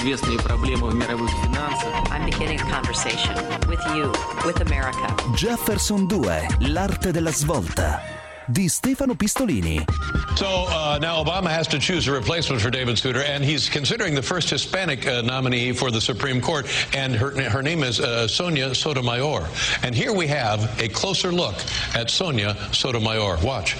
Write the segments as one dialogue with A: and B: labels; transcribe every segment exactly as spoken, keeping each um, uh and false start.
A: известные проблемы в мировых финансах.
B: I'm beginning a conversation with you, with America.
C: Jefferson due, l'arte della svolta, di Stefano Pistolini.
D: So uh, now Obama has to choose a replacement for David Souter, and he's considering the first Hispanic uh, nominee for the Supreme Court, and her, her name is uh, Sonia Sotomayor. And here we have a closer look at Sonia Sotomayor. Watch.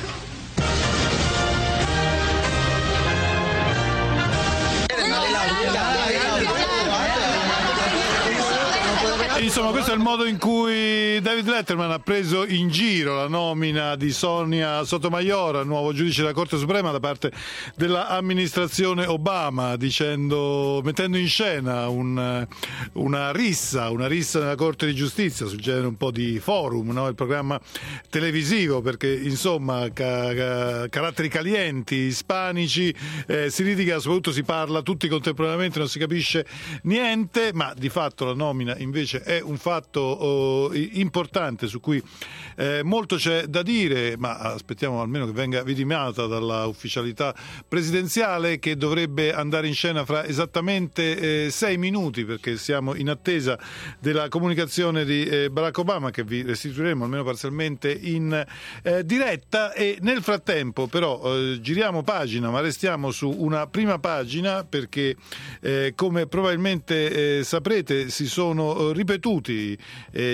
E: Insomma, questo è il modo in cui David Letterman ha preso in giro la nomina di Sonia Sotomayor, nuovo giudice della Corte Suprema da parte dell'amministrazione Obama, dicendo, mettendo in scena un, una rissa, una rissa nella Corte di Giustizia sul genere un po' di Forum, no? Il programma televisivo, perché insomma ca- ca- caratteri calienti, ispanici, eh, si litiga, soprattutto si parla tutti contemporaneamente, non si capisce niente, ma di fatto la nomina invece è un fatto oh, importante su cui eh, molto c'è da dire, ma aspettiamo almeno che venga vidimata dalla ufficialità presidenziale, che dovrebbe andare in scena fra esattamente eh, sei minuti, perché siamo in attesa della comunicazione di eh, Barack Obama, che vi restituiremo almeno parzialmente in eh, diretta. E nel frattempo però eh, giriamo pagina, ma restiamo su una prima pagina, perché eh, come probabilmente eh, saprete si sono eh, ripetuti eh,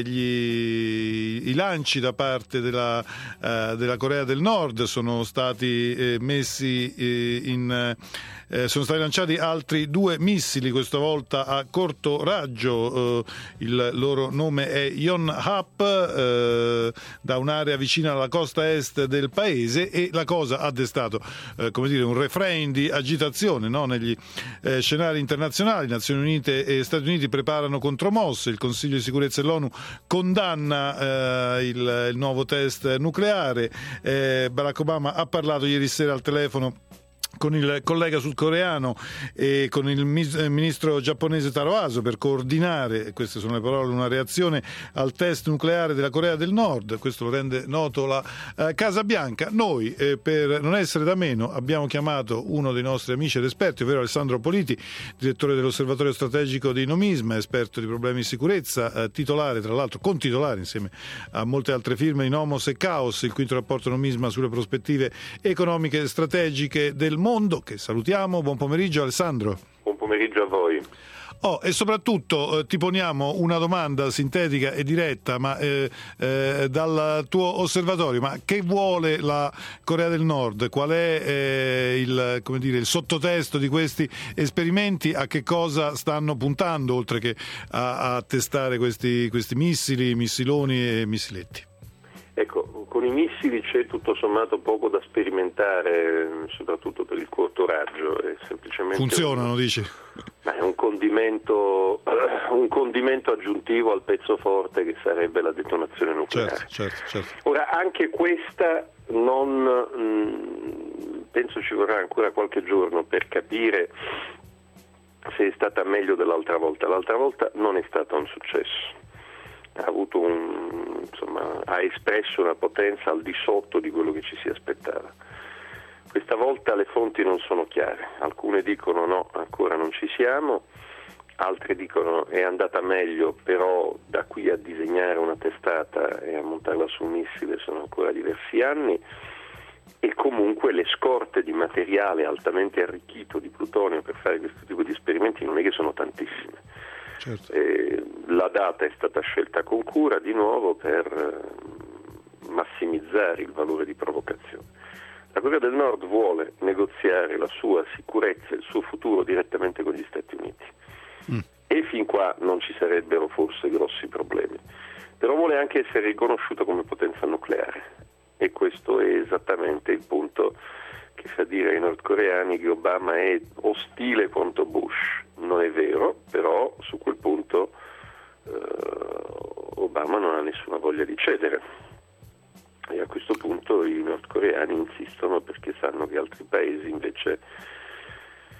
E: gli, i lanci da parte della, eh, della Corea del Nord, sono stati eh, messi eh, in eh, sono stati lanciati altri due missili, questa volta a corto raggio, eh, il loro nome è Yonhap, eh, da un'area vicina alla costa est del paese, e la cosa ha destato eh, come dire un refrain di agitazione, no? Negli eh, scenari internazionali. Nazioni Unite e Stati Uniti preparano contromosse, il Consiglio di sicurezza dell'ONU condanna eh, il, il nuovo test nucleare, eh, Barack Obama ha parlato ieri sera al telefono con il collega sudcoreano e con il ministro giapponese Taro Aso per coordinare, queste sono le parole, una reazione al test nucleare della Corea del Nord. Questo lo rende noto la eh, Casa Bianca. Noi, eh, per non essere da meno, abbiamo chiamato uno dei nostri amici ed esperti, ovvero Alessandro Politi, direttore dell'Osservatorio Strategico di Nomisma, esperto di problemi di sicurezza, eh, titolare, tra l'altro, con titolare insieme a molte altre firme, di Nomos e Chaos, il quinto rapporto Nomisma sulle prospettive economiche e strategiche del mondo, che salutiamo. Buon pomeriggio Alessandro.
F: Buon pomeriggio a voi.
E: Oh, e soprattutto eh, ti poniamo una domanda sintetica e diretta, ma eh, eh, dal tuo osservatorio, ma che vuole la Corea del Nord? Qual è eh, il, come dire, il sottotesto di questi esperimenti? A che cosa stanno puntando, oltre che a, a testare questi, questi missili, missiloni e missiletti?
F: Ecco, con i missili c'è tutto sommato poco da sperimentare, soprattutto per il corto raggio. È semplicemente
E: funzionano,
F: un,
E: dici?
F: È un condimento, un condimento aggiuntivo al pezzo forte che sarebbe la detonazione nucleare.
E: Certo, certo, certo.
F: Ora, anche questa non mh, penso ci vorrà ancora qualche giorno per capire se è stata meglio dell'altra volta. L'altra volta non è stato un successo. Ha avuto un, insomma, ha espresso una potenza al di sotto di quello che ci si aspettava. Questa volta le fonti non sono chiare, alcune dicono no, ancora non ci siamo, altre dicono è andata meglio, però da qui a disegnare una testata e a montarla su un missile sono ancora diversi anni, e comunque le scorte di materiale altamente arricchito di plutonio per fare questo tipo di esperimenti non è che sono tantissime.
E: Certo.
F: Eh, la data è stata scelta con cura di nuovo per eh, massimizzare il valore di provocazione. La Corea del Nord vuole negoziare la sua sicurezza e il suo futuro direttamente con gli Stati Uniti mm. e fin qua non ci sarebbero forse grossi problemi, però vuole anche essere riconosciuta come potenza nucleare, e questo è esattamente il punto che fa dire ai nordcoreani che Obama è ostile contro Bush. Non è vero, però su quel punto eh, Obama non ha nessuna voglia di cedere, e a questo punto i nordcoreani insistono perché sanno che altri paesi invece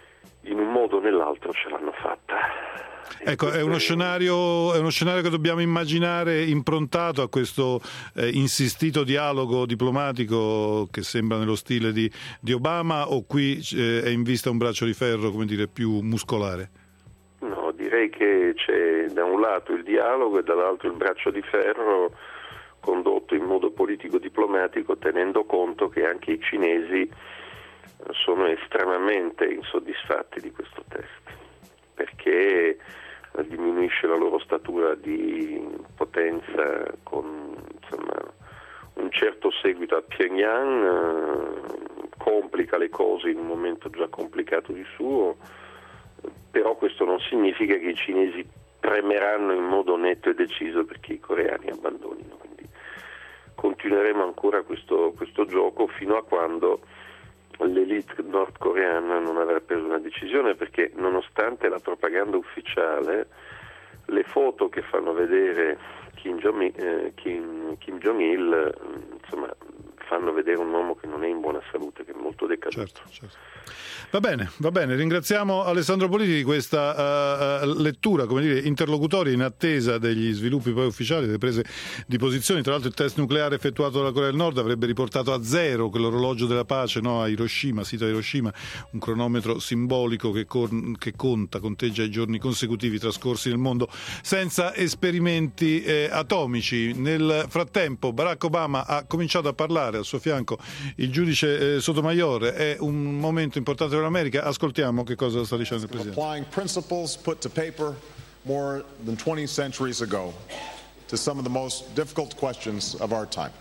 F: in un modo o nell'altro ce l'hanno fatta.
E: Ecco, è uno scenario, è uno scenario che dobbiamo immaginare improntato a questo eh, insistito dialogo diplomatico che sembra nello stile di, di Obama, o qui eh, è in vista un braccio di ferro, come dire, più muscolare?
F: No, direi che c'è da un lato il dialogo e dall'altro il braccio di ferro condotto in modo politico-diplomatico, tenendo conto che anche i cinesi sono estremamente insoddisfatti di questo test, perché diminuisce la loro statura di potenza con, insomma, un certo seguito a Pyongyang, eh, complica le cose in un momento già complicato di suo, però questo non significa che i cinesi premeranno in modo netto e deciso perché i coreani abbandonino, quindi continueremo ancora questo, questo gioco fino a quando l'elite nordcoreana non avrà preso una decisione, perché nonostante la propaganda ufficiale, le foto che fanno vedere Kim, Jong, eh, Kim, Kim Jong-il insomma fanno vedere un uomo che non è in buona salute, che è molto decaduto.
E: Certo, certo. Va bene, va bene, ringraziamo Alessandro Politi di questa uh, lettura, come dire, interlocutoria in attesa degli sviluppi poi ufficiali, delle prese di posizioni. Tra l'altro il test nucleare effettuato dalla Corea del Nord avrebbe riportato a zero quell'orologio della pace, no, a Hiroshima, sito a Hiroshima, un cronometro simbolico che, con, che conta, conteggia i giorni consecutivi trascorsi nel mondo senza esperimenti eh, atomici. Nel frattempo Barack Obama ha cominciato a parlare, al suo fianco il giudice eh, Sotomayor. È un momento importante per l'America. Ascoltiamo che cosa sta dicendo il Presidente.
G: Applying principles put to paper more than twenty centuries ago to some of the most difficult questions of our time.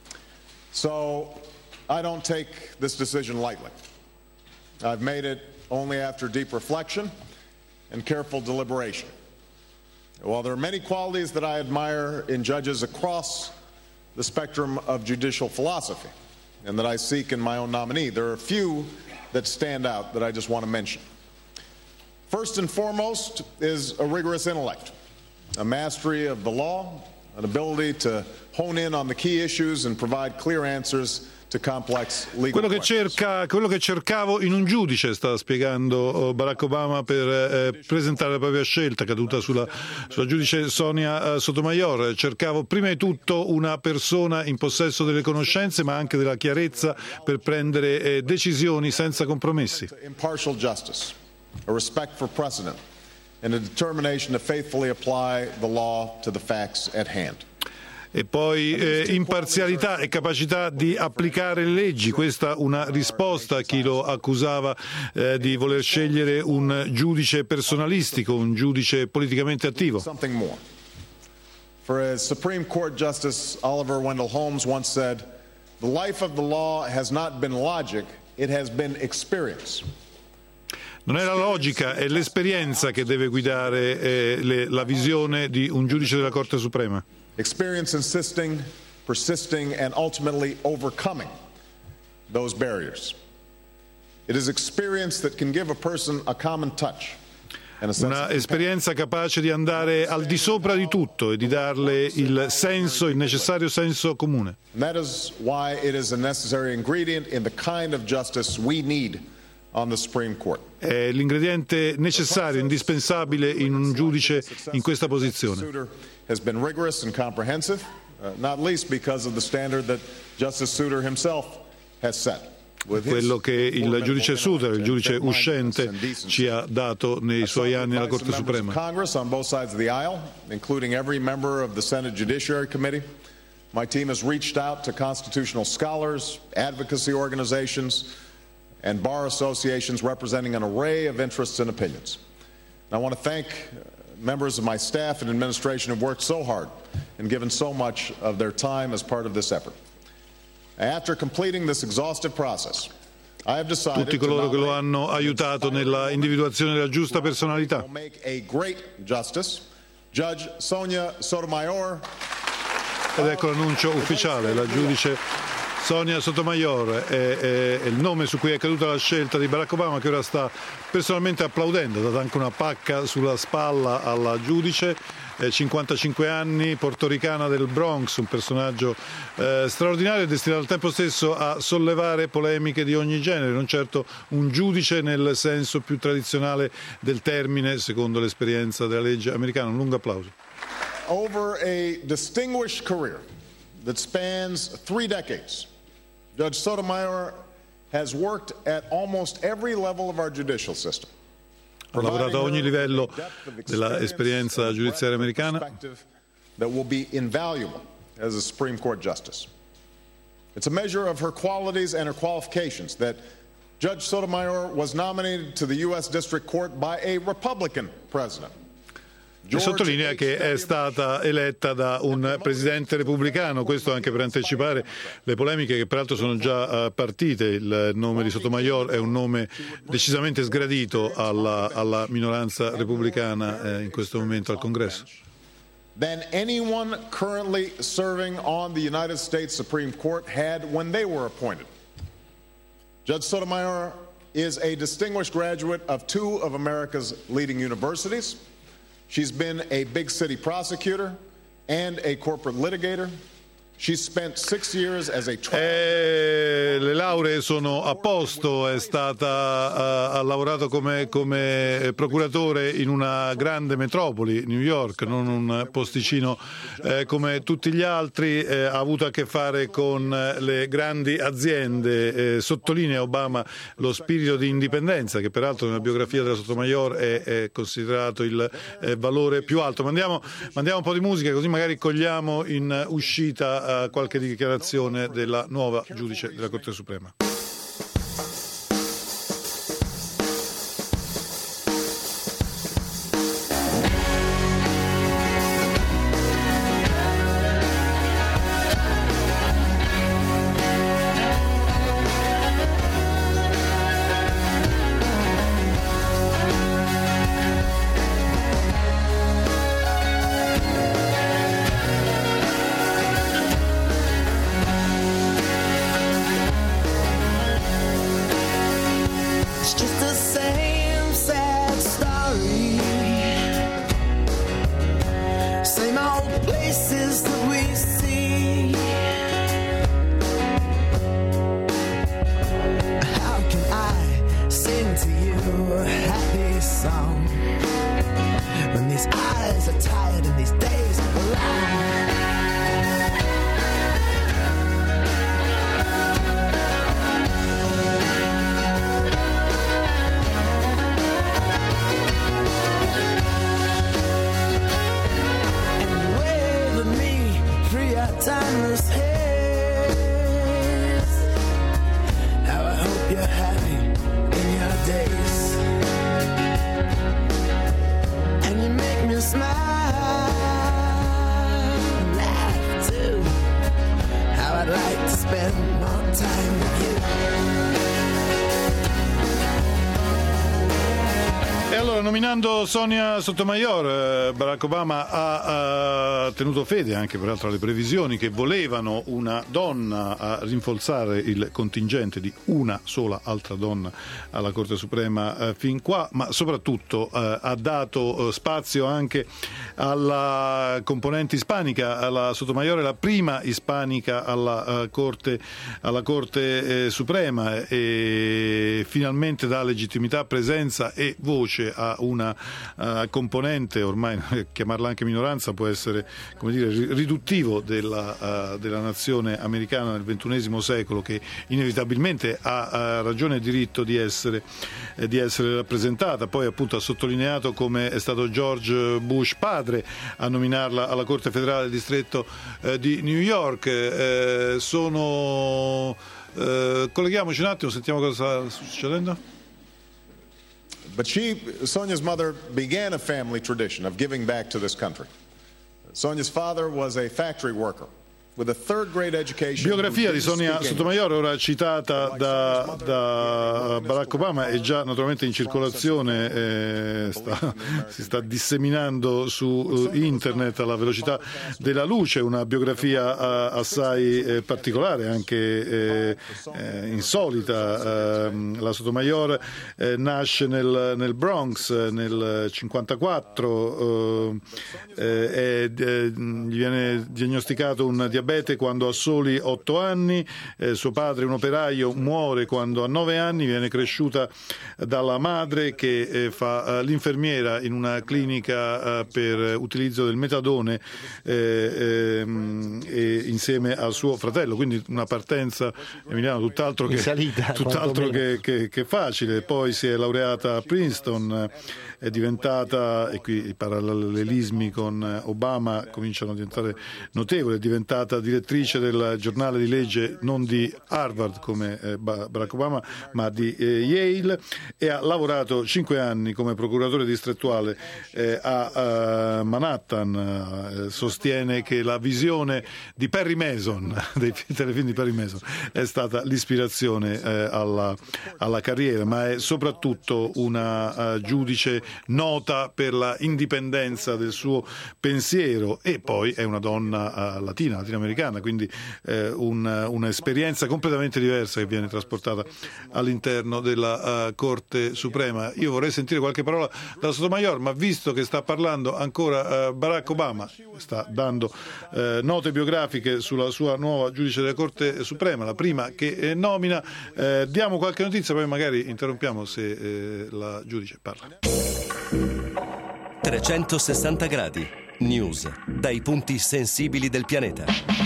G: So I don't take this decision lightly. I've made it only after deep reflection and careful deliberation. While there are many qualities that I admire in judges across the spectrum of judicial philosophy and that I seek in my own nominee, there are a few that stand out that I just want to mention. First and foremost is a rigorous intellect, a mastery of the law, an ability to hone in on the key issues and provide clear answers to complex legal
E: quello che cerca, quello che cercavo in un giudice, sta spiegando Barack Obama per eh, presentare la propria scelta caduta sulla, sulla giudice Sonia eh, Sotomayor. Cercavo prima di tutto una persona in possesso delle conoscenze, ma anche della chiarezza per prendere eh, decisioni senza compromessi.
G: Impartial justice, a respect for precedent, and a determination to faithfully apply the law to the facts at hand.
E: E poi eh, imparzialità e capacità di applicare le leggi. Questa una risposta a chi lo accusava eh, di voler scegliere un giudice personalistico, un giudice politicamente attivo.
G: Something more. For as Supreme Court Justice Oliver Wendell Holmes once said, the life of the law has not been logic, it has been experience.
E: Non è la logica, è l'esperienza che deve guidare eh, le, la visione di un giudice della Corte Suprema.
G: Experience insisting, persisting, and ultimately overcoming those barriers. It is experience that can give a person a common touch.
E: Una esperienza capace di andare al di sopra di tutto e di darle il senso, il necessario senso comune.
G: And that is why it is a necessary ingredient in the kind of justice we need on the Supreme Court.
E: È l'ingrediente necessario, indispensabile in un giudice in questa posizione.
G: Has been rigorous and comprehensive, uh, not least because of the standard that Justice Souter himself has set.
E: Quello che il giudice Souter, il giudice uscente, ci ha dato nei suoi anni alla Corte Suprema.
G: Congress on both sides of the aisle, including every member of the Senate Judiciary Committee. My team has reached out to constitutional scholars, advocacy organizations, and bar associations representing an array of interests and opinions. And I want to thank members of my staff and administration have worked so hard and given so much of their time as part of this effort. After completing this exhaustive process, I have decided
E: tutti coloro che lo hanno aiutato nella individuazione della giusta personalità.
G: To make a great justice, Judge Sonia Sotomayor.
E: Ed ecco l'annuncio ufficiale, la giudice Sonia Sotomayor è, è, è il nome su cui è caduta la scelta di Barack Obama, che ora sta personalmente applaudendo, ha dato anche una pacca sulla spalla alla giudice. Eh, cinquantacinque anni, portoricana del Bronx, un personaggio eh, straordinario, destinato al tempo stesso a sollevare polemiche di ogni genere, non certo un giudice nel senso più tradizionale del termine, secondo l'esperienza della legge americana. Un lungo applauso.
G: Over a distinguished career that spans three decades, Judge Sotomayor has worked at almost every level of our judicial system.
E: Ha lavorato a ogni livello dell'esperienza giudiziaria americana.
G: That will be invaluable as a Supreme Court justice. It's a measure of her qualities and her qualifications that Judge Sotomayor was nominated to the U S District Court by a Republican president.
E: E sottolinea che è stata eletta da un presidente repubblicano, questo anche per anticipare le polemiche che peraltro sono già partite. Il nome di Sotomayor è un nome decisamente sgradito alla, alla minoranza repubblicana eh, in questo momento al Congresso.
G: Than anyone currently serving on the United States Supreme Court had when they were appointed. Judge Sotomayor is a distinguished graduate of two of America's leading universities. She's been a big city prosecutor and a corporate litigator. She spent six years as a trial.
E: Eh, le lauree sono a posto, è stata, ha, ha lavorato come, come procuratore in una grande metropoli, New York, non un posticino eh, come tutti gli altri, eh, ha avuto a che fare con le grandi aziende. Eh, sottolinea Obama lo spirito di indipendenza, che peraltro nella biografia della Sotomayor è, è considerato il eh, valore più alto. Mandiamo, mandiamo un po' di musica, così magari cogliamo in uscita qualche dichiarazione della nuova giudice della Corte Suprema. Nominando Sonia Sotomayor, Barack Obama ha, ha tenuto fede anche peraltro alle previsioni che volevano una donna a rinforzare il contingente di una sola altra donna alla Corte Suprema eh, fin qua, ma soprattutto eh, ha dato eh, spazio anche alla componente ispanica. La Sotomayor è la prima ispanica alla uh, Corte, alla Corte eh, Suprema e finalmente dà legittimità, presenza e voce a una uh, componente, ormai chiamarla anche minoranza può essere, come dire, riduttivo della, uh, della nazione americana nel ventunesimo secolo, che inevitabilmente ha uh, ragione e diritto di essere, eh, di essere rappresentata. Poi appunto ha sottolineato come è stato George Bush padre a nominarla alla Corte federale del distretto eh, di New York. Eh, sono eh, colleghiamoci un attimo, sentiamo cosa sta succedendo.
G: But she, Sonia's mother, began a family tradition of giving back to this country. Sonia's father was a factory worker
E: Biografia di Sonia Sotomayor, ora citata da, da Barack Obama, è già naturalmente in circolazione, eh, sta, si sta disseminando su uh, internet alla velocità della luce, una biografia uh, assai eh, particolare, anche eh, eh, insolita. Uh, la Sotomayor eh, nasce nel, nel Bronx nel cinquantaquattro, uh, eh, e, eh, gli viene diagnosticato un diabete quando ha soli otto anni, eh, suo padre, un operaio, muore quando ha nove anni, viene cresciuta dalla madre che eh, fa eh, l'infermiera in una clinica eh, per utilizzo del metadone eh, ehm, e insieme al suo fratello, quindi una partenza, Emiliano, tutt'altro che, salita, tutt'altro che, che, che facile. Poi si è laureata a Princeton, è diventata, e qui i parallelismi con Obama cominciano a diventare notevoli, è diventata direttrice del giornale di legge non di Harvard come eh, Barack Obama, ma di eh, Yale, e ha lavorato cinque anni come procuratore distrettuale eh, a, a Manhattan. Eh, sostiene che la visione di Perry Mason, dei telefilm di Perry Mason, è stata l'ispirazione eh, alla, alla carriera, ma è soprattutto una uh, giudice nota per la indipendenza del suo pensiero, e poi è una donna uh, latina, latinoamericana, quindi eh, un, un'esperienza completamente diversa che viene trasportata all'interno della uh, Corte Suprema. Io vorrei sentire qualche parola dalla Sotomayor, ma visto che sta parlando ancora uh, Barack Obama, sta dando uh, note biografiche sulla sua nuova giudice della Corte Suprema, la prima che eh, nomina, eh, diamo qualche notizia, poi magari interrompiamo se eh, la giudice parla.
C: trecentosessanta gradi News dai punti sensibili del pianeta.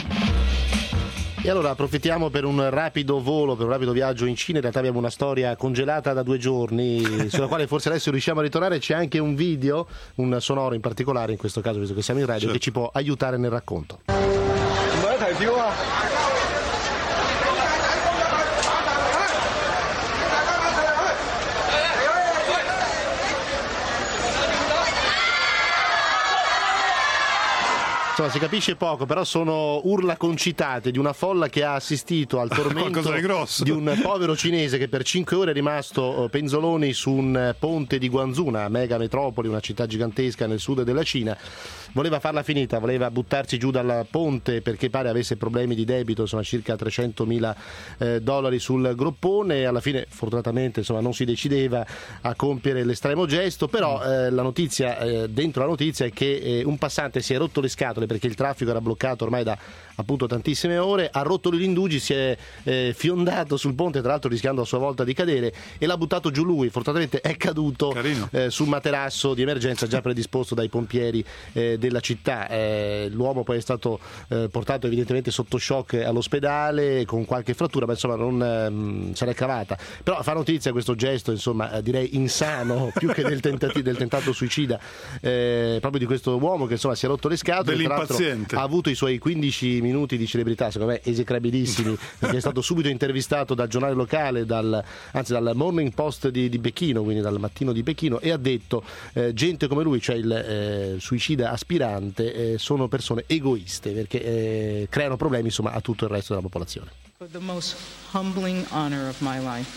H: E allora approfittiamo per un rapido volo, per un rapido viaggio in Cina. In realtà abbiamo una storia congelata da due giorni, sulla quale forse adesso riusciamo a ritornare. C'è anche un video, un sonoro in particolare, in questo caso visto che siamo in radio, certo, che ci può aiutare nel racconto. Insomma, si capisce poco, però sono urla concitate di una folla che ha assistito al tormento di un povero cinese che per cinque ore è rimasto penzoloni su un ponte di Guangzhou, una mega metropoli, una città gigantesca nel sud della Cina. Voleva farla finita, voleva buttarsi giù dal ponte perché pare avesse problemi di debito, insomma circa trecentomila eh, dollari sul groppone, e alla fine fortunatamente insomma non si decideva a compiere l'estremo gesto. Però eh, la notizia, eh, dentro la notizia, è che eh, un passante si è rotto le scatole perché il traffico era bloccato ormai da appunto tantissime ore, ha rotto gli indugi, si è eh, fiondato sul ponte, tra l'altro rischiando a sua volta di cadere, e l'ha buttato giù lui. Fortunatamente è caduto eh, sul materasso di emergenza già predisposto dai pompieri eh, della città. Eh, l'uomo poi è stato eh, portato evidentemente sotto shock all'ospedale con qualche frattura, ma insomma non ehm, se l'è cavata. Però fa notizia questo gesto, insomma eh, direi insano più che del, tentati- del tentato suicida eh, proprio di questo uomo che insomma si è rotto le scatole. Tra l'altro ha avuto i suoi quindici minuti di celebrità, secondo me esecrabilissimi, perché è stato subito intervistato dal giornale locale, dal, anzi dal Morning Post di, di Pechino, quindi dal mattino di Pechino, e ha detto eh, gente come lui, cioè il eh, suicida aspirante, eh, sono persone egoiste perché eh, creano problemi insomma a tutto il resto della popolazione.
I: The most humbling honor of my life.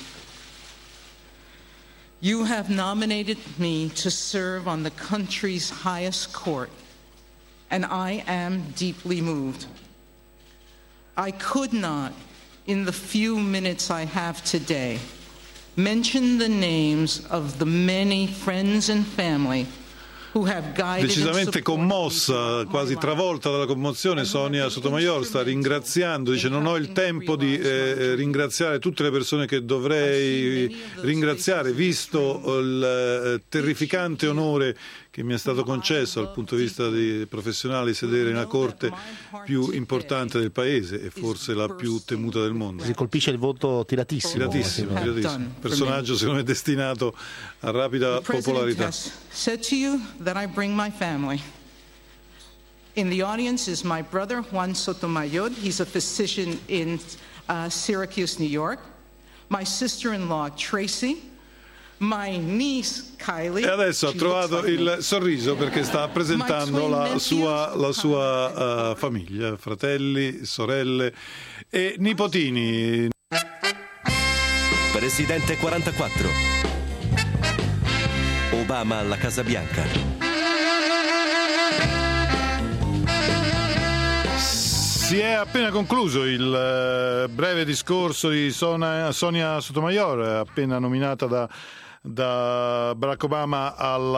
I: You have nominated me to serve on the country's highest court, and I am deeply moved. I could not, in the few minutes I have today, mention the names of the many friends and family
E: decisamente commossa, quasi travolta dalla commozione. Sonia Sotomayor sta ringraziando, dice: non ho il tempo di eh, ringraziare tutte le persone che dovrei ringraziare, visto il eh, terrificante onore che mi è stato concesso dal punto di vista di professionali sedere nella corte più importante del paese e forse la più temuta del mondo.
H: Si colpisce il voto tiratissimo.
E: Tiratissimo, tiratissimo. Personaggio secondo me destinato a rapida popolarità.
I: Said to you that I bring my family. In the audience is my brother Juan Sotomayor. He's a physician in uh, Syracuse, New York. My sister-in-law Tracy. my niece Kylie.
E: E adesso ha trovato il sorriso perché sta presentando la sua, la sua uh, famiglia, fratelli, sorelle e nipotini.
C: Presidente quarantaquattro. Obama alla Casa Bianca.
E: Si è appena concluso il breve discorso di Sonia, Sonia Sotomayor, appena nominata da, da Barack Obama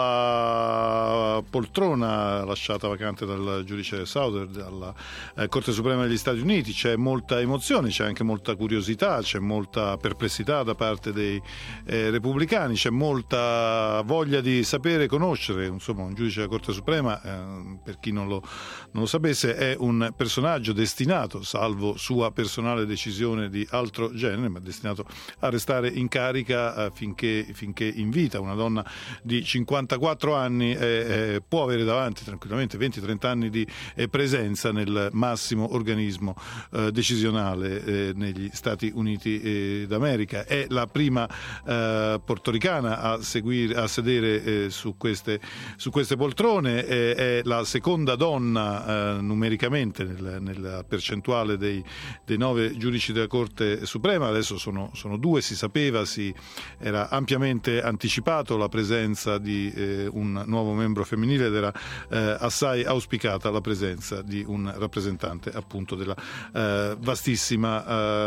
E: alla poltrona lasciata vacante dal giudice Souter dalla eh, Corte Suprema degli Stati Uniti. C'è molta emozione, c'è anche molta curiosità, c'è molta perplessità da parte dei eh, repubblicani, c'è molta voglia di sapere e conoscere. Insomma, un giudice della Corte Suprema, eh, per chi non lo, non lo sapesse, è un personaggio destinato, salvo sua personale decisione di altro genere, ma destinato a restare in carica eh, finché, finché in vita. Una donna di cinquantaquattro anni eh, eh, può avere davanti tranquillamente venti trenta anni di eh, presenza nel massimo organismo eh, decisionale eh, negli Stati Uniti eh, d'America. È la prima eh, portoricana a, seguire, a sedere eh, su, queste, su queste poltrone, eh, è la seconda donna eh, numericamente nel, nella percentuale dei, dei nove giudici della Corte Suprema. Adesso sono, sono due, si sapeva, si era ampiamente anticipato la presenza di eh, un nuovo membro femminile ed era eh, assai auspicata la presenza di un rappresentante appunto della eh, vastissima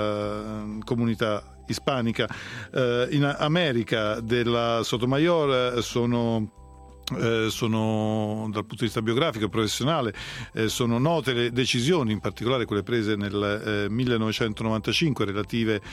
E: eh, comunità ispanica. Eh, in America della Sotomayor sono Eh, sono, dal punto di vista biografico e professionale, eh, sono note le decisioni, in particolare quelle prese nel eh, millenovecentonovantacinque relative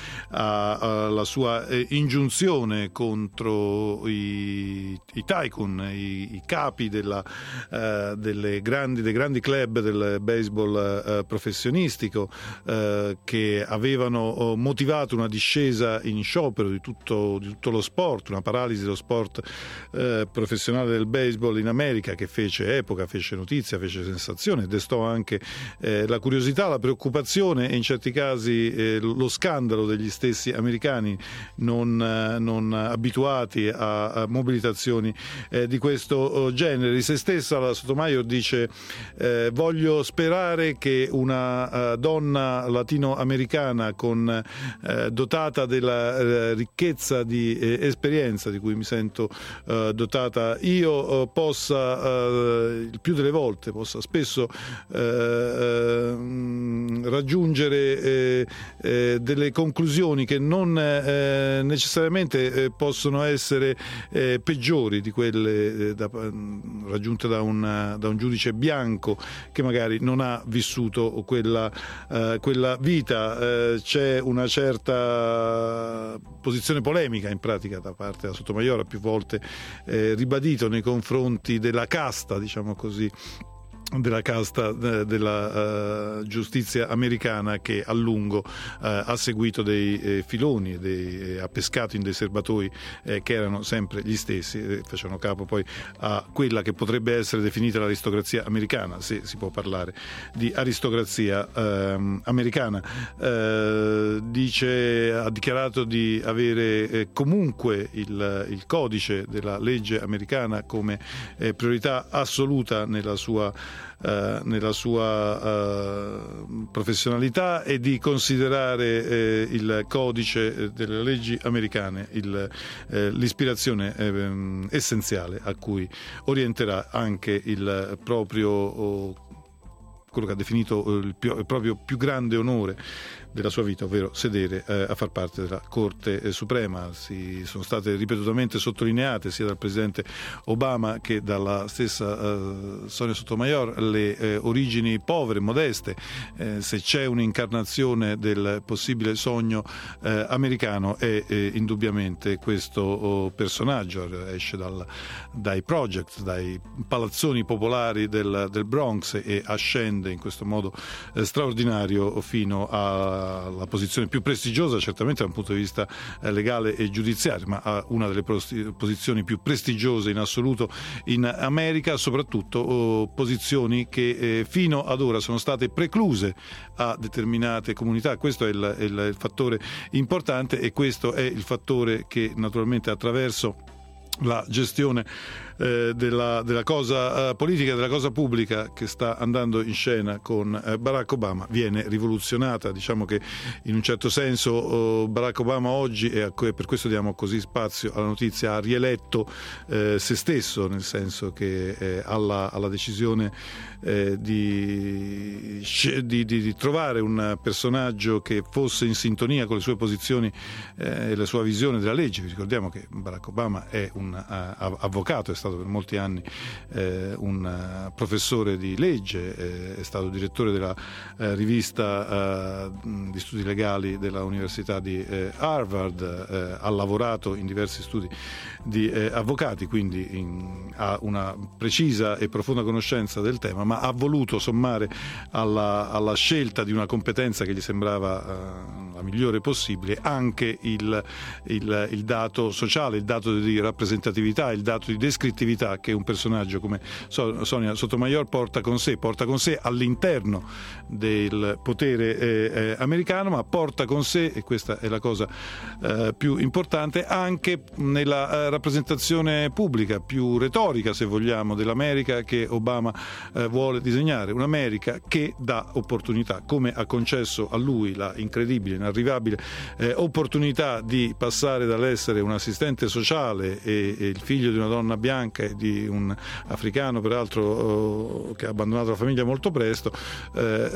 E: alla sua eh, ingiunzione contro i, i tycoon, i, i capi della, eh, delle grandi, dei grandi club del baseball eh, professionistico eh, che avevano motivato una discesa in sciopero di tutto, di tutto lo sport, una paralisi dello sport eh, professionale del baseball in America, che fece epoca, fece notizia, fece sensazione, destò anche eh, la curiosità, la preoccupazione e in certi casi eh, lo scandalo degli stessi americani non, eh, non abituati a, a mobilitazioni eh, di questo genere. Di se stessa la Sotomayor dice eh, voglio sperare che una uh, donna latinoamericana con eh, dotata della eh, ricchezza di eh, esperienza di cui mi sento eh, dotata io possa eh, il più delle volte possa spesso eh, raggiungere eh, eh, delle conclusioni che non eh, necessariamente eh, possono essere eh, peggiori di quelle eh, da, raggiunte da un, da un giudice bianco che magari non ha vissuto quella, eh, quella vita. Eh, c'è una certa posizione polemica in pratica da parte della Sotomayor, più volte eh, ribadito nei confronti della casta, diciamo così, della casta della uh, giustizia americana, che a lungo uh, ha seguito dei eh, filoni, dei, eh, ha pescato in dei serbatoi eh, che erano sempre gli stessi, eh, facevano capo poi a quella che potrebbe essere definita l'aristocrazia americana, se si può parlare di aristocrazia eh, americana. Eh, dice, ha dichiarato di avere eh, comunque il, il codice della legge americana come eh, priorità assoluta nella sua Uh, nella sua uh, professionalità, e di considerare eh, il codice delle leggi americane il, eh, l'ispirazione eh, essenziale a cui orienterà anche il proprio oh, quello che ha definito il, più, il proprio più grande onore della sua vita, ovvero sedere eh, a far parte della Corte eh, Suprema. Si sono state ripetutamente sottolineate sia dal presidente Obama che dalla stessa eh, Sonia Sotomayor le eh, origini povere, modeste. Eh, se c'è un'incarnazione del possibile sogno eh, americano è eh, indubbiamente questo oh, personaggio. Esce dal, dai project, dai palazzoni popolari del, del Bronx e ascende ascende in questo modo eh, straordinario fino alla posizione più prestigiosa, certamente dal punto di vista eh, legale e giudiziario, ma a una delle posti- posizioni più prestigiose in assoluto in America, soprattutto oh, posizioni che eh, fino ad ora sono state precluse a determinate comunità. Questo è il, il, il fattore importante, e questo è il fattore che naturalmente attraverso la gestione eh, della, della cosa eh, politica, della cosa pubblica che sta andando in scena con eh, Barack Obama viene rivoluzionata. Diciamo che in un certo senso oh, Barack Obama oggi, e per questo diamo così spazio alla notizia, ha rieletto eh, se stesso, nel senso che eh, alla, alla decisione eh, di, di, di, di trovare un personaggio che fosse in sintonia con le sue posizioni e eh, la sua visione della legge. Vi ricordiamo che Barack Obama è un uh, avvocato, è stato per molti anni eh, un uh, professore di legge, eh, è stato direttore della uh, rivista uh, di studi legali della Università di eh, Harvard, eh, ha lavorato in diversi studi di eh, avvocati, quindi in, ha una precisa e profonda conoscenza del tema, ma ha voluto sommare alla, alla scelta di una competenza che gli sembrava uh, la migliore possibile anche il, il, il dato sociale, il dato di rappresentatività, il dato di descrittività che un personaggio come Sonia Sotomayor porta con sé, porta con sé all'interno del potere eh, eh, americano, ma porta con sé, e questa è la cosa eh, più importante, anche nella eh, rappresentazione pubblica, più retorica se vogliamo, dell'America che Obama eh, vuole disegnare, un'America che dà opportunità, come ha concesso a lui la incredibile, inarrivabile eh, opportunità di passare dall'essere un assistente sociale e, e il figlio di una donna bianca e di un africano peraltro oh, che ha abbandonato la famiglia molto presto eh,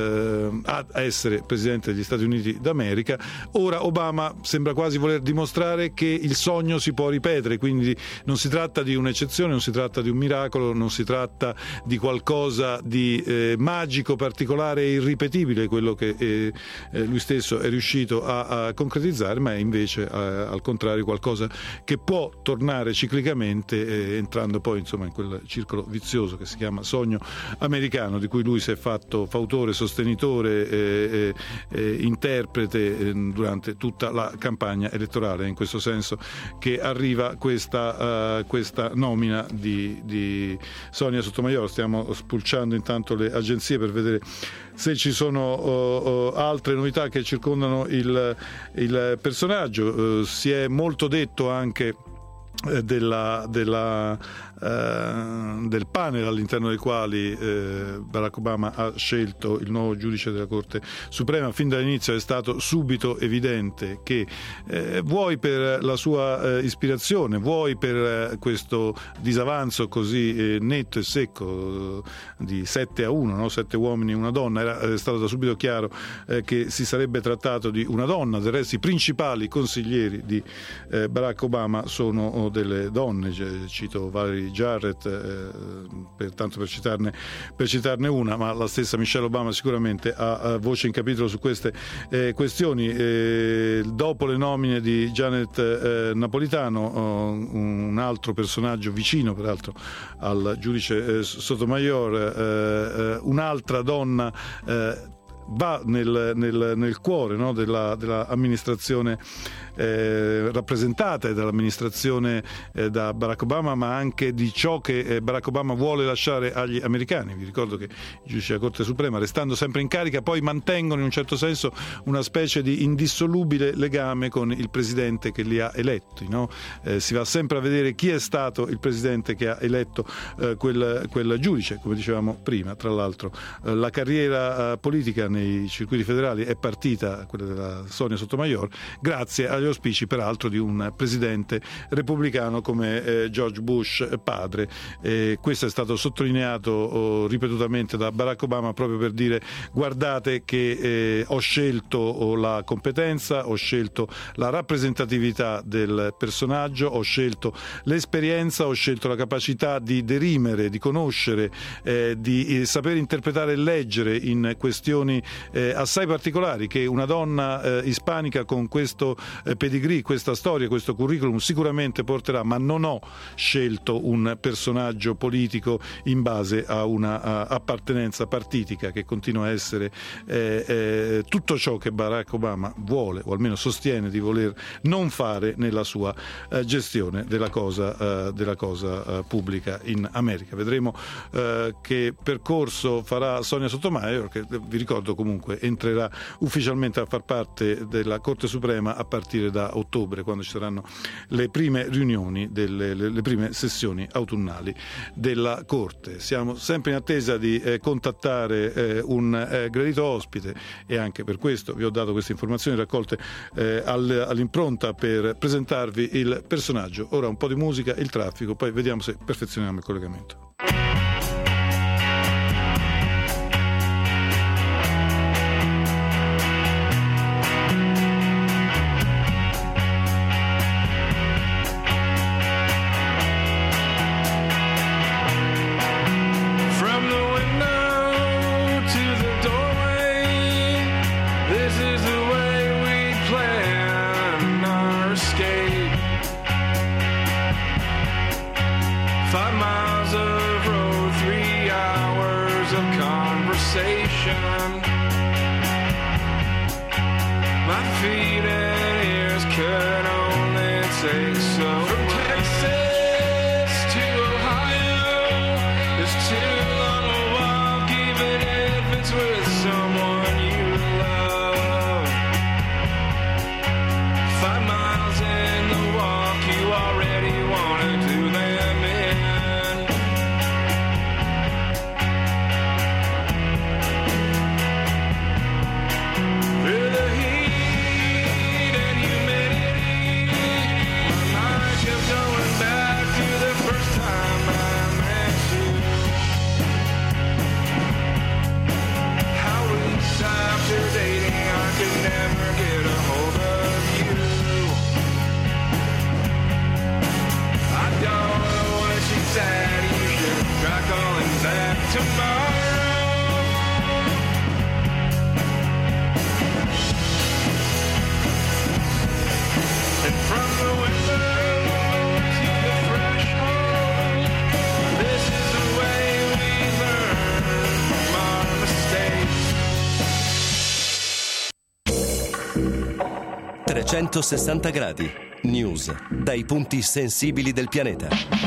E: eh, a essere presidente degli Stati Uniti d'America. Ora Obama sembra quasi voler dimostrare che il sogno si può ripetere, quindi non si tratta di un'eccezione, non si tratta di un miracolo, non si tratta di qualcosa di eh, magico, particolare e irripetibile, quello che eh, lui stesso è riuscito a, a concretizzare, ma è invece eh, al contrario qualcosa che può tornare ciclicamente, eh, entrando poi insomma in quel circolo vizioso che si chiama sogno americano, di cui lui si è fatto fautore, sostenitore, eh, eh, interprete eh, durante tutta la campagna elettorale. È in questo senso che arriva questa, uh, questa nomina di, di Sonia Sotomayor. Stiamo spulciando intanto le agenzie per vedere se ci sono uh, uh, altre novità che circondano il, il personaggio. Uh, si è molto detto anche eh, della, della Uh, del panel all'interno dei quali uh, Barack Obama ha scelto il nuovo giudice della Corte Suprema. Fin dall'inizio è stato subito evidente che uh, vuoi per la sua uh, ispirazione, vuoi per uh, questo disavanzo così uh, netto e secco uh, di sette a uno, no? sette uomini e una donna, era uh, stato da subito chiaro uh, che si sarebbe trattato di una donna. Del resto i principali consiglieri di uh, Barack Obama sono uh, delle donne, cito Valerie Jarrett, eh, per, tanto per citarne, per citarne una, ma la stessa Michelle Obama sicuramente ha, ha voce in capitolo su queste eh, questioni. Eh, dopo le nomine di Janet eh, Napolitano, oh, un altro personaggio vicino peraltro al giudice eh, Sotomayor, eh, eh, un'altra donna eh, va nel, nel, nel cuore, no, della, dell'amministrazione eh, rappresentata e dall'amministrazione eh, da Barack Obama, ma anche di ciò che eh, Barack Obama vuole lasciare agli americani. Vi ricordo che i giudici della Corte Suprema, restando sempre in carica, poi mantengono in un certo senso una specie di indissolubile legame con il presidente che li ha eletti, no? Eh, si va sempre a vedere chi è stato il presidente che ha eletto eh, quel, quel giudice. Come dicevamo prima, tra l'altro eh, la carriera eh, politica nei circuiti federali è partita, quella della Sonia Sotomayor, grazie agli auspici peraltro di un presidente repubblicano come eh, George Bush padre. Eh, questo è stato sottolineato oh, ripetutamente da Barack Obama, proprio per dire: guardate che eh, ho scelto oh, la competenza, ho scelto la rappresentatività del personaggio, ho scelto l'esperienza, ho scelto la capacità di derimere, di conoscere, eh, di eh, saper interpretare e leggere in questioni eh, assai particolari che una donna eh, ispanica con questo eh, pedigree, questa storia, questo curriculum sicuramente porterà, ma non ho scelto un personaggio politico in base a una a, appartenenza partitica, che continua a essere eh, eh, tutto ciò che Barack Obama vuole, o almeno sostiene di voler non fare nella sua eh, gestione della cosa, eh, della cosa eh, pubblica in America. Vedremo eh, che percorso farà Sonia Sotomayor, che vi ricordo comunque entrerà ufficialmente a far parte della Corte Suprema a partire da ottobre, quando ci saranno le prime riunioni, delle, le, le prime sessioni autunnali della Corte. Siamo sempre in attesa di eh, contattare eh, un eh, gradito ospite, e anche per questo vi ho dato queste informazioni raccolte eh, all, all'impronta per presentarvi il personaggio. Ora un po' di musica, il traffico, poi vediamo se perfezioniamo il collegamento.
J: trecentosessanta gradi. News dai punti sensibili del pianeta.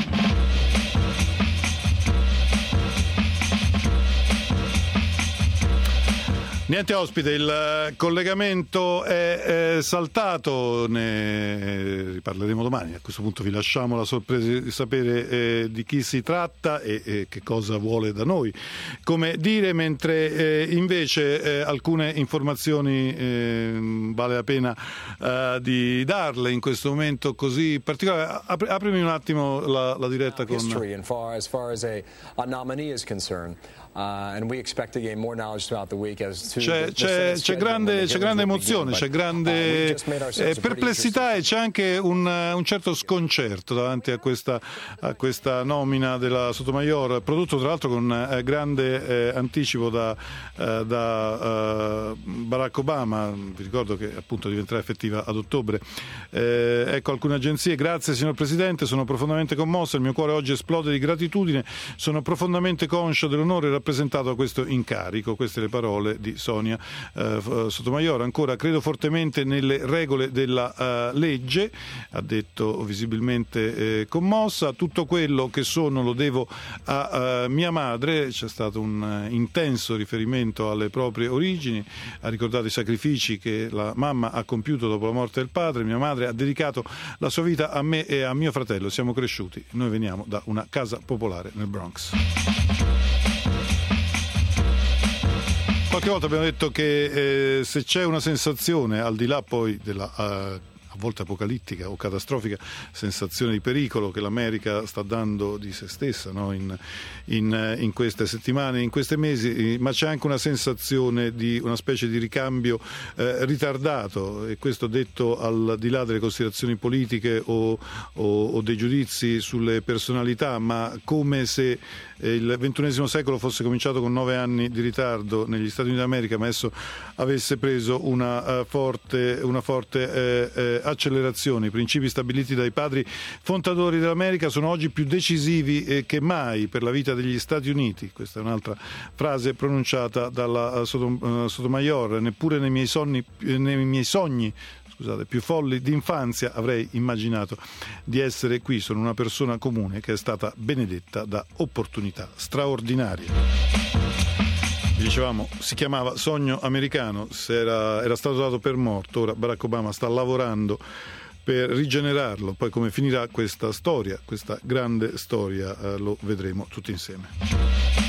E: Niente ospite, il collegamento è, è saltato, ne riparleremo domani. A questo punto vi lasciamo la sorpresa di sapere eh, di chi si tratta e, e che cosa vuole da noi. Come dire, mentre eh, invece eh, alcune informazioni eh, vale la pena eh, di darle in questo momento così particolare. Apri, aprimi un attimo la, la diretta con...
K: History and far, as far as a, a nominee is concerned. Uh, and we expect to gain more knowledge throughout the week as to
E: c'è,
K: the,
E: c'è, c'è grande, c'è grande emozione, c'è grande eh, perplessità e c'è anche un, un certo sconcerto davanti a questa, a questa nomina della Sotomayor, prodotto tra l'altro con eh, grande eh, anticipo da, eh, da eh, Barack Obama. Vi ricordo che appunto diventerà effettiva ad ottobre. Eh, ecco alcune agenzie. Grazie signor Presidente, sono profondamente commossa, il mio cuore oggi esplode di gratitudine, sono profondamente conscio dell'onore rappresentato a questo incarico. Queste le parole di Sonia eh, Sotomayor. Ancora, credo fortemente nelle regole della uh, legge, ha detto visibilmente eh, commossa. Tutto quello che sono lo devo a uh, mia madre. C'è stato un uh, intenso riferimento alle proprie origini, ha ricordato i sacrifici che la mamma ha compiuto dopo la morte del padre. Mia madre ha dedicato la sua vita a me e a mio fratello, siamo cresciuti, noi veniamo da una casa popolare nel Bronx. Qualche volta abbiamo detto che eh, se c'è una sensazione, al di là poi della uh, a volte apocalittica o catastrofica sensazione di pericolo che l'America sta dando di se stessa, no? in, in, in queste settimane, in questi mesi, ma c'è anche una sensazione di una specie di ricambio eh, ritardato, e questo detto al di là delle considerazioni politiche o, o, o dei giudizi sulle personalità, ma come se il ventunesimo secolo fosse cominciato con nove anni di ritardo negli Stati Uniti d'America, ma adesso avesse preso una uh, forte, una forte eh, eh, accelerazione. I principi stabiliti dai padri fondatori dell'America sono oggi più decisivi eh, che mai per la vita degli Stati Uniti. Questa è un'altra frase pronunciata dalla uh, Sotom- uh, Sotomayor. Neppure nei miei sogni, eh, nei miei sogni Scusate, più folli d'infanzia avrei immaginato di essere qui. Sono una persona comune che è stata benedetta da opportunità straordinarie. Vi dicevamo, si chiamava Sogno Americano, era, era stato dato per morto. Ora Barack Obama sta lavorando per rigenerarlo. Poi come finirà questa storia, questa grande storia, eh, lo vedremo tutti insieme.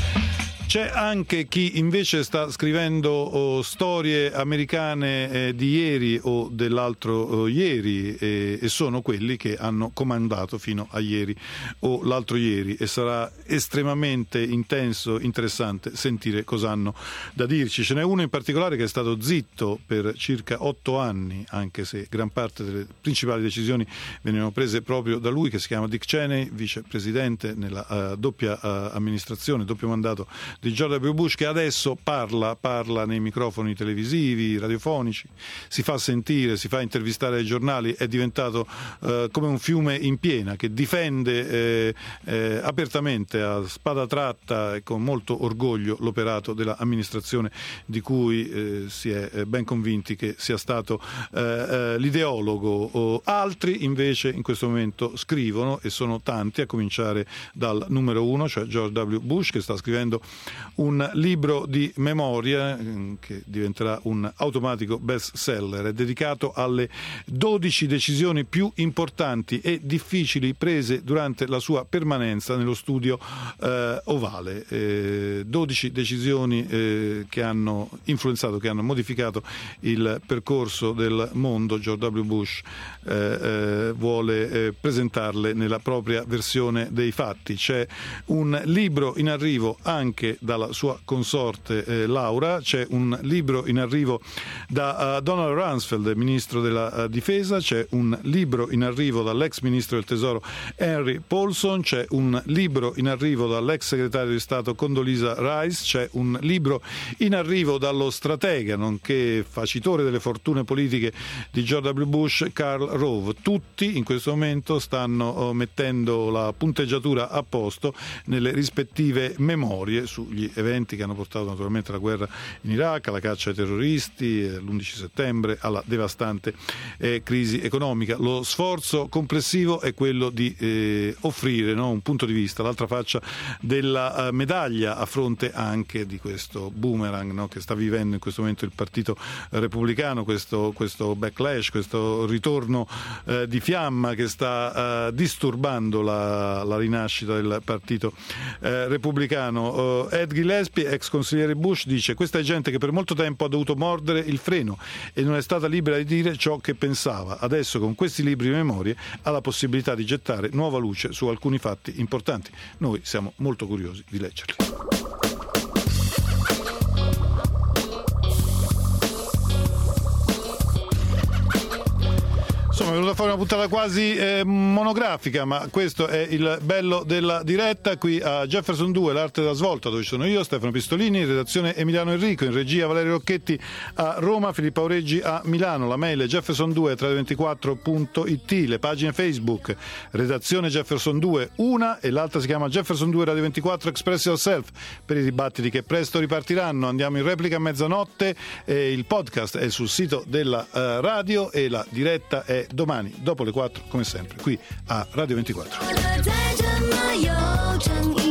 E: C'è anche chi invece sta scrivendo oh, storie americane eh, di ieri o dell'altro oh, ieri eh, e sono quelli che hanno comandato fino a ieri o l'altro ieri, e sarà estremamente intenso, interessante sentire cosa hanno da dirci. Ce n'è uno in particolare che è stato zitto per circa otto anni, anche se gran parte delle principali decisioni venivano prese proprio da lui, che si chiama Dick Cheney, vicepresidente nella uh, doppia uh, amministrazione, doppio mandato di George W. Bush, che adesso parla, parla nei microfoni televisivi, radiofonici, si fa sentire, si fa intervistare ai giornali, è diventato eh, come un fiume in piena, che difende eh, eh, apertamente, a spada tratta e con molto orgoglio l'operato dell'amministrazione di cui eh, si è ben convinti che sia stato eh, eh, l'ideologo. O altri invece in questo momento scrivono, e sono tanti, a cominciare dal numero uno, cioè George W. Bush, che sta scrivendo un libro di memoria che diventerà un automatico best seller, è dedicato alle dodici decisioni più importanti e difficili prese durante la sua permanenza nello studio eh, ovale. Eh, dodici decisioni eh, che hanno influenzato, che hanno modificato il percorso del mondo. George W. Bush eh, eh, vuole eh, presentarle nella propria versione dei fatti. C'è un libro in arrivo anche dalla sua consorte eh, Laura, c'è un libro in arrivo da uh, Donald Rumsfeld, ministro della uh, difesa, c'è un libro in arrivo dall'ex ministro del tesoro Henry Paulson, c'è un libro in arrivo dall'ex segretario di Stato Condoleezza Rice, c'è un libro in arrivo dallo stratega nonché facitore delle fortune politiche di George W. Bush, Karl Rove. Tutti in questo momento stanno uh, mettendo la punteggiatura a posto nelle rispettive memorie sugli eventi che hanno portato naturalmente alla guerra in Iraq, alla caccia ai terroristi, l'undici settembre, alla devastante eh, crisi economica. Lo sforzo complessivo è quello di eh, offrire no, un punto di vista, l'altra faccia della uh, medaglia, a fronte anche di questo boomerang no, che sta vivendo in questo momento il Partito Repubblicano, questo, questo backlash, questo ritorno eh, di fiamma che sta uh, disturbando la, la rinascita del Partito eh, Repubblicano. Uh, Ed Gillespie, ex consigliere Bush, dice: questa è gente che per molto tempo ha dovuto mordere il freno e non è stata libera di dire ciò che pensava. Adesso con questi libri di memorie ha la possibilità di gettare nuova luce su alcuni fatti importanti. Noi siamo molto curiosi di leggerli. Insomma, è venuta fuori una puntata quasi eh, monografica, ma questo è il bello della diretta. Qui a Jefferson due, l'arte della svolta, dove ci sono io, Stefano Pistolini, in redazione Emiliano Enrico, in regia Valerio Rocchetti a Roma, Filippo Aureggi a Milano. La mail è jefferson due radio ventiquattro punto it, le pagine Facebook, redazione Jefferson due, una, e l'altra si chiama Jefferson due Radio ventiquattro Express Yourself, per i dibattiti che presto ripartiranno. Andiamo in replica a mezzanotte, e il podcast è sul sito della uh, radio, e la diretta è domani dopo le quattro come sempre qui a Radio ventiquattro.